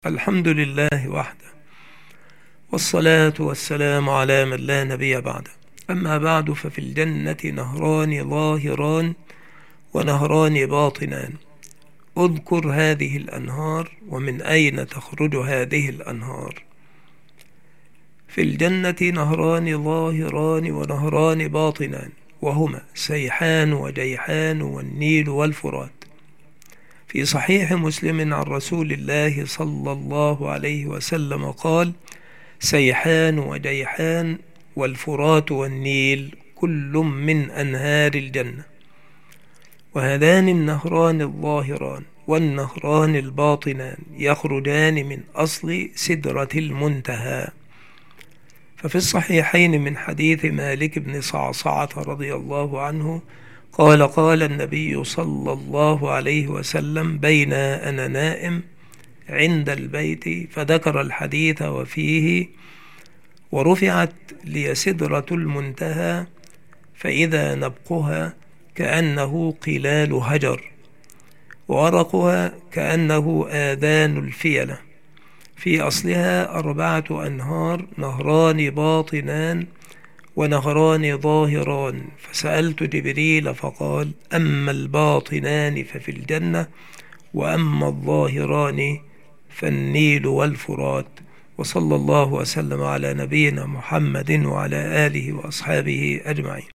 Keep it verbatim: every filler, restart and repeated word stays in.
الحمد لله وحده، والصلاة والسلام على من لا نبي بعده. أما بعد، ففي الجنة نهران ظاهران ونهران باطنان. اذكر هذه الأنهار ومن أين تخرج هذه الأنهار. في الجنة نهران ظاهران ونهران باطنان، وهما سيحان وجيحان والنيل والفرات. في صحيح مسلم عن رسول الله صلى الله عليه وسلم قال: سيحان وجيحان والفرات والنيل كل من أنهار الجنة. وهذان النهران الظاهران والنهران الباطنان يخرجان من أصل سدرة المنتهى. ففي الصحيحين من حديث مالك بن صعصعة رضي الله عنه قال: قال النبي صلى الله عليه وسلم: بين أنا نائم عند البيت، فذكر الحديث وفيه: ورفعت لي سدرة المنتهى فإذا نبقها كأنه قلال هجر، وورقها كأنه آذان الفيلة، في أصلها أربعة أنهار، نهران باطنان ونهران ظاهران. فسألت جبريل فقال: أما الباطنان ففي الجنة، وأما الظاهران فالنيل والفرات. وصلى الله وسلم على نبينا محمد وعلى آله وأصحابه أجمعين.